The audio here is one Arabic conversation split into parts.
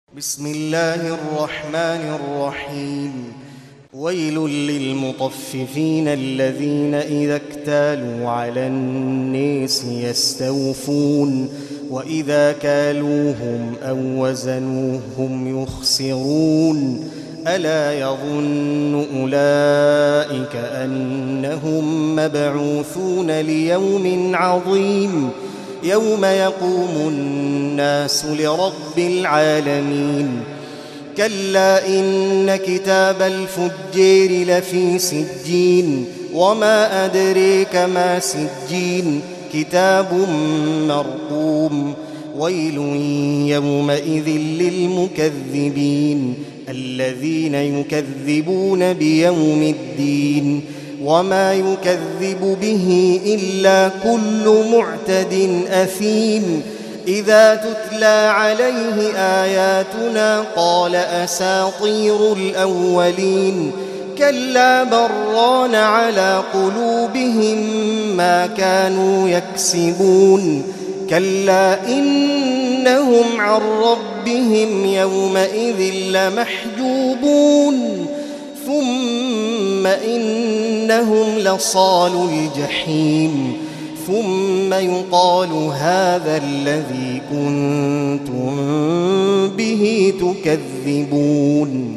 بسم الله الرحمن الرحيم. ويل للمطففين الذين إذا اكتالوا على الناس يستوفون وإذا كالوهم أو وزنوهم يخسرون ألا يظن أولئك أنهم مبعوثون ليوم عظيم يوم يقوم الناس لرب العالمين. كلا إن كتاب الفجار لفي سجين وما أدريك ما سجين كتاب مرقوم. ويل يومئذ للمكذبين الذين يكذبون بيوم الدين وما يكذب به إلا كل معتد أثيم. إذا تتلى عليه آياتنا قال أساطير الأولين. كلا بران على قلوبهم ما كانوا يكسبون. كلا إنهم عن ربهم يومئذ لمحجوبون ثم إنهم لصالو الجحيم ثم يقال هذا الذي كنتم به تكذبون.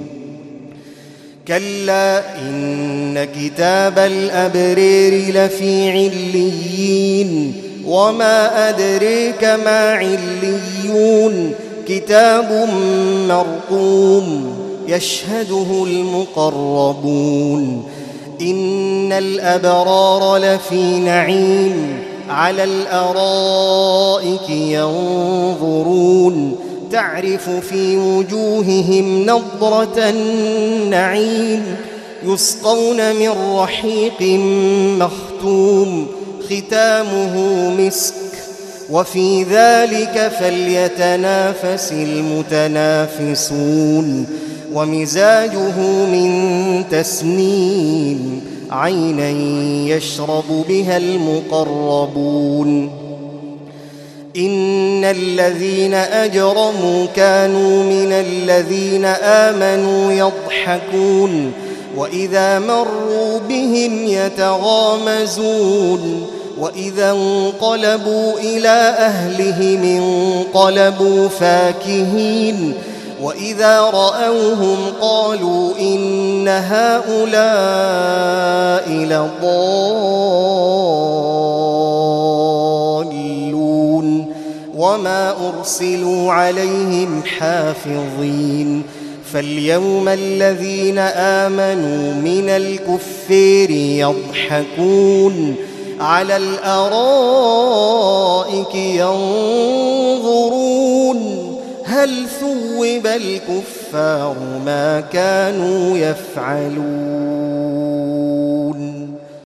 كلا إن كتاب الأبرار لفي عليين وما أدريك ما عليون كتاب مرقوم يشهده المقربون. إن الأبرار لفي نعيم على الأرائك ينظرون تعرف في وجوههم نضرة النعيم يسقون من رحيق مختوم ختامه مسك وفي ذلك فليتنافس المتنافسون. ومزاجه من تسنيم عينا يشرب بها المقربون. إن الذين أجرموا كانوا من الذين آمنوا يضحكون وإذا مروا بهم يتغامزون وإذا انقلبوا إلى أهلهم انقلبوا فاكهين وإذا رأوهم قالوا إن هؤلاء لضالون وما أرسلوا عليهم حافظين. فاليوم الذين آمنوا من الكفار يضحكون على الأرائك ينظرون هل ثوب الكفار ما كانوا يفعلون.